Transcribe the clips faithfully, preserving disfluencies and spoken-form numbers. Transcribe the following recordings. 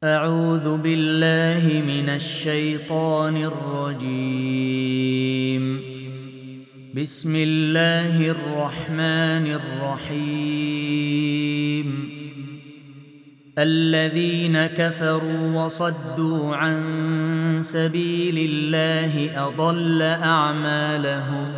أعوذ بالله من الشيطان الرجيم. بسم الله الرحمن الرحيم. الذين كفروا وصدوا عن سبيل الله أضل أعمالهم،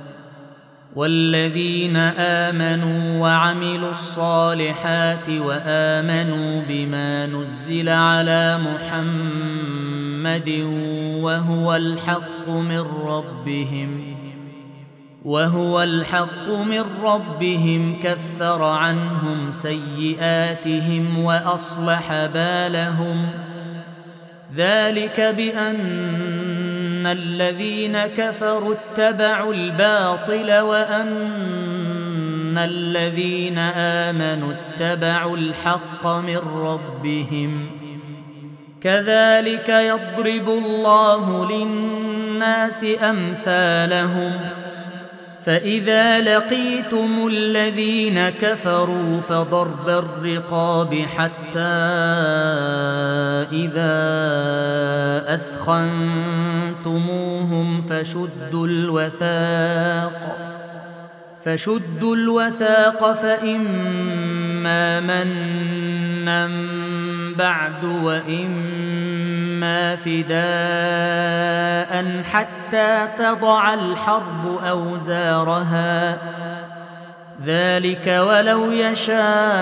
والذين آمنوا وعملوا الصالحات وآمنوا بما نزل على محمد وهو الحق من ربهم وهو الحق من ربهم كفر عنهم سيئاتهم وأصلح بالهم. ذلك بأن الذين كفروا اتبعوا الباطل وأن الذين آمنوا اتبعوا الحق من ربهم. كذلك يضرب الله للناس أمثالهم. فإذا لقيتم الذين كفروا فضرب الرقاب حتى إذا أثخنتموهم فشدوا الوثاق فشدوا الوثاق فإما منا بعد وإما فداء حتى تضع الحرب أوزارها. ذلك ولو يشاء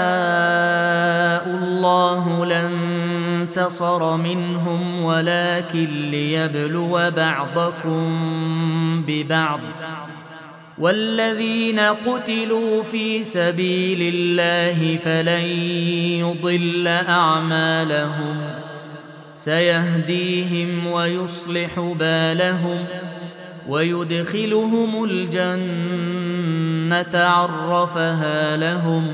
الله لانتصر منهم ولكن ليبلو بعضكم ببعض. والذين قتلوا في سبيل الله فلن يضل أعمالهم، سيهديهم ويصلح بالهم ويدخلهم الجنة عرفها لهم.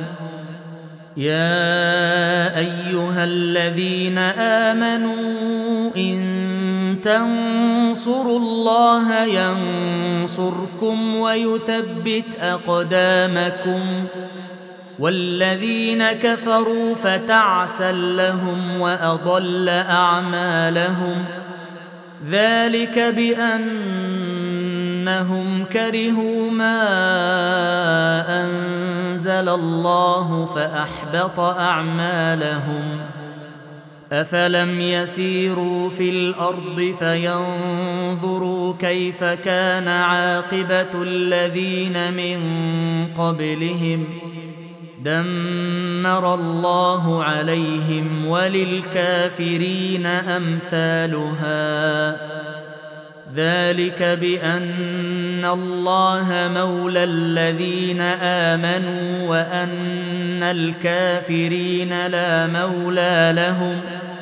يا أيها الذين آمنوا إن تنصروا الله ينصركم ويثبت أقدامكم. والذين كفروا فتعسا لهم وأضل أعمالهم. ذلك بأنهم كرهوا ما أنزل الله فأحبط أعمالهم. أفلم يسيروا في الأرض فينظروا كيف كان عاقبة الذين من قبلهم؟ دمر الله عليهم وللكافرين أمثالها. ذلك بأن الله مولى الذين آمنوا وأن الكافرين لا مولى لهم.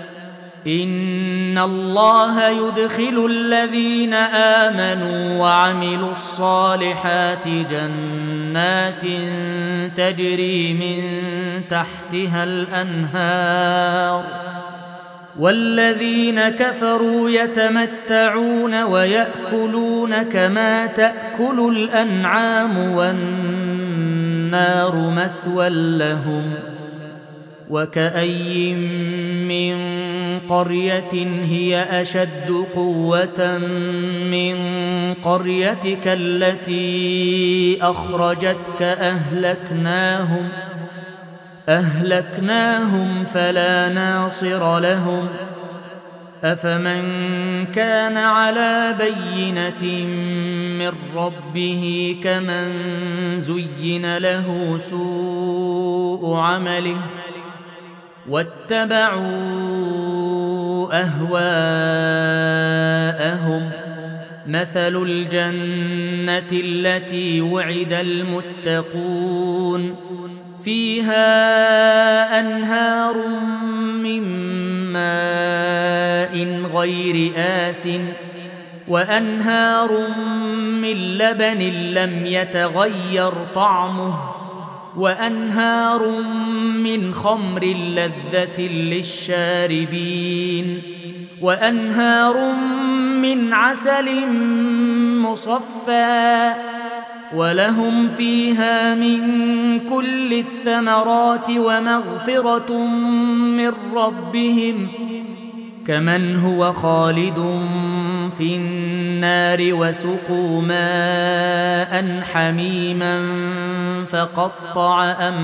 إن الله يدخل الذين آمنوا وعملوا الصالحات جنات تجري من تحتها الأنهار، والذين كفروا يتمتعون ويأكلون كما تأكل الأنعام والنار مثوى لهم. وكأي من قرية هي أشد قوة من قريتك التي أخرجتك أهلكناهم أهلكناهم فلا ناصر لهم. أفمن كان على بينة من ربه كمن زين له سوء عمله واتبعوا أهواءهم. مثل الجنة التي وعد المتقون فيها أنهار من ماء غير آسٍ وأنهار من لبن لم يتغير طعمه وأنهار من خمر لذة للشاربين وأنهار من عسل مصفى ولهم فيها من كل الثمرات ومغفرة من ربهم كمن هو خالد في النار وسقوا ماء حميما فقطع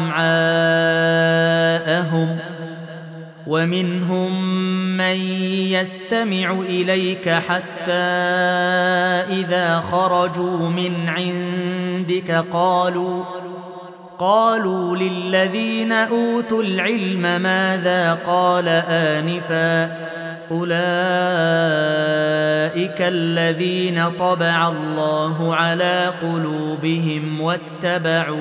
أمعاءهم ومنهم من يستمع إليك حتى إذا خرجوا من عندك قالوا قالوا للذين أوتوا العلم ماذا قال آنفا أولئك الذين طبع الله على قلوبهم واتبعوا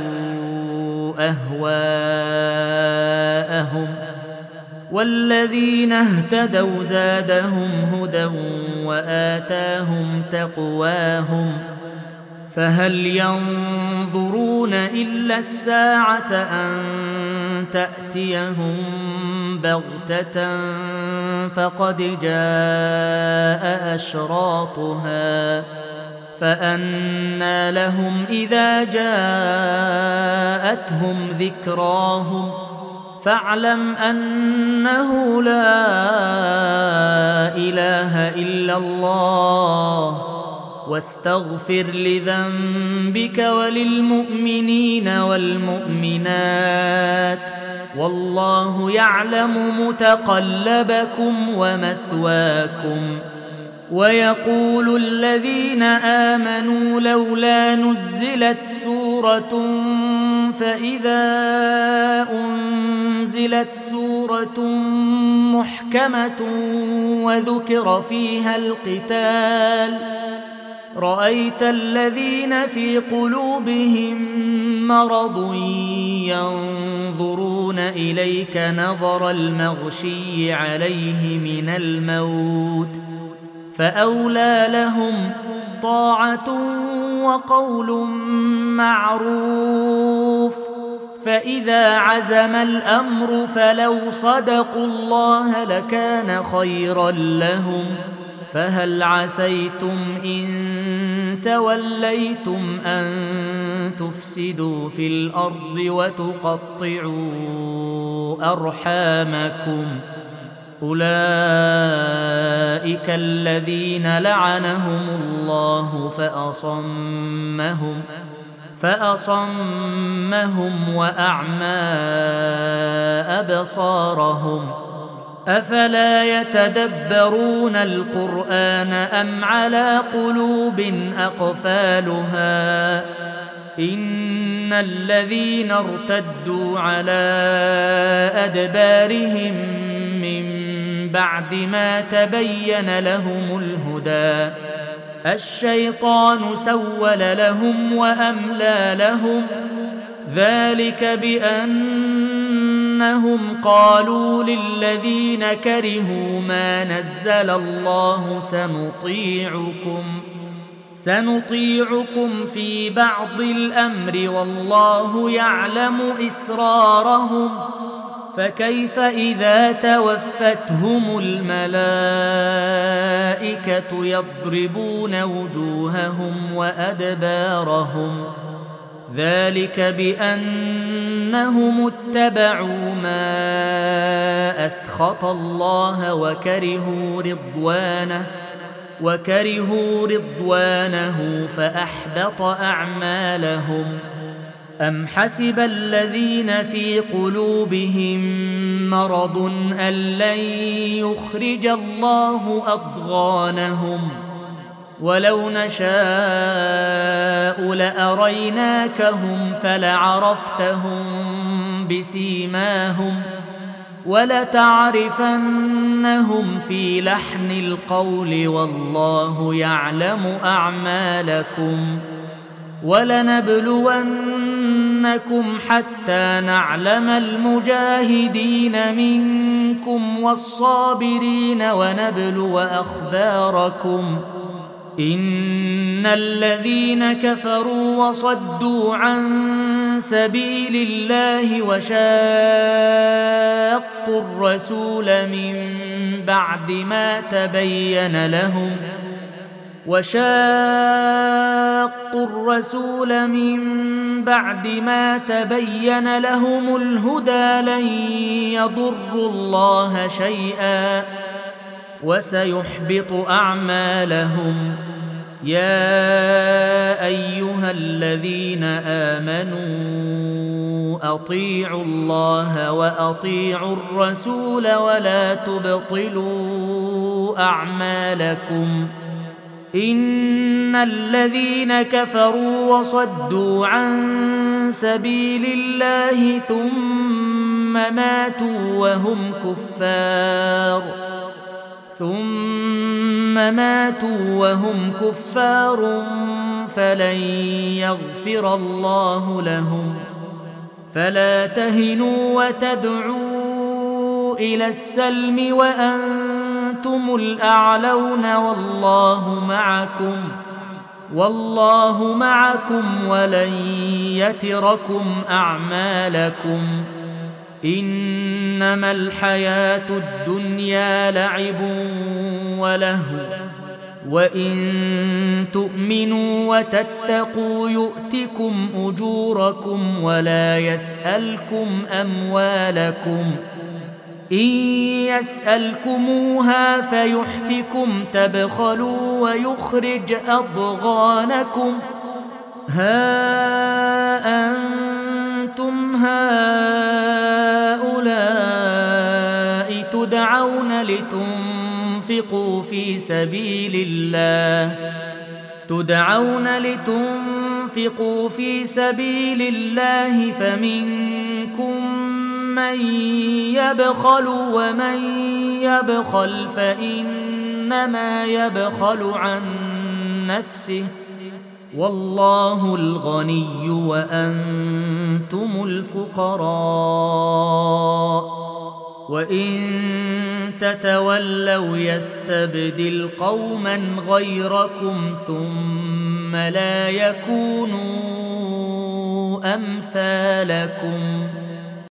أهواءهم والذين اهتدوا زادهم هدى وآتاهم تقواهم فهل ينظرون إلا الساعة أن تأتيهم بغتة فقد جاء أشراطها فأنى لهم إذا جاءتهم ذكراهم فاعلم أنه لا إله إلا الله واستغفر لذنبك وللمؤمنين والمؤمنات والله يعلم متقلبكم ومثواكم ويقول الذين آمنوا لولا نزلت سورة فإذا أنزلت سورة محكمة وذكر فيها القتال رأيت الذين في قلوبهم مرض ينظرون إليك نظر المغشي عليه من الموت فأولى لهم طاعة وقول معروف فإذا عزم الأمر فلو صدقوا الله لكان خيرا لهم فهل عسيتم إن توليتم أن تفسدوا في الأرض وتقطعوا أرحامكم أولئك الذين لعنهم الله فأصمهم فأصمهم وأعمى أبصارهم أفلا يتدبرون القرآن أم على قلوب أقفالها إن الذين ارتدوا على أدبارهم من بعد ما تبين لهم الهدى الشيطان سول لهم وأملى لهم ذلك بأنهم قالوا للذين كرهوا ما نزل الله سنطيعكم سنطيعكم في بعض الأمر والله يعلم إسرارهم فكيف إذا توفتهم الملائكة يضربون وجوههم وأدبارهم ذلك بأنهم اتبعوا ما أسخط الله وكرهوا رضوانه وكرهوا رضوانه فأحبط أعمالهم أم حسب الذين في قلوبهم مرض أن لن يخرج الله أضغانهم ولو نشاء لأريناكهم فلعرفتهم بسيماهم ولتعرفنهم في لحن القول والله يعلم أعمالكم ولنبلونكم حتى نعلم المجاهدين منكم والصابرين ونبلو أخباركم إن الذين كفروا وصدوا عن سبيل الله وشاقوا الرسول من بعد ما تبين لهم وشاقوا الرسول من بعد ما تبين لهم الهدى لن يضروا الله شيئا وسيحبط أعمالهم. يا أيها الذين آمنوا أطيعوا الله وأطيعوا الرسول ولا تبطلوا أعمالكم. إن الذين كفروا وصدوا عن سبيل الله ثم ماتوا وهم كفار ثم ماتوا وهم كفار فلن يغفر الله لهم. فلا تهنوا وتدعوا إلى السلم وأنتم الأعلون والله معكم والله معكم ولن يتركم أعمالكم. إنما الحياة الدنيا لعب ولهو وإن تؤمنوا وتتقوا يؤتكم أجوركم ولا يسألكم أموالكم. إن يسألكموها فيحفكم تبخلوا ويخرج أضغانكم. ها أنتم هؤلاء تدعون لتنفقوا في سبيل الله تدعون لتنفقوا في سبيل الله فمنكم من يبخل ومن يبخل فإنما يبخل عن نفسه والله الغني وأنتم الفقراء. وإن تتولوا يستبدل قوما غيركم ثم لا يكونوا أمثالكم.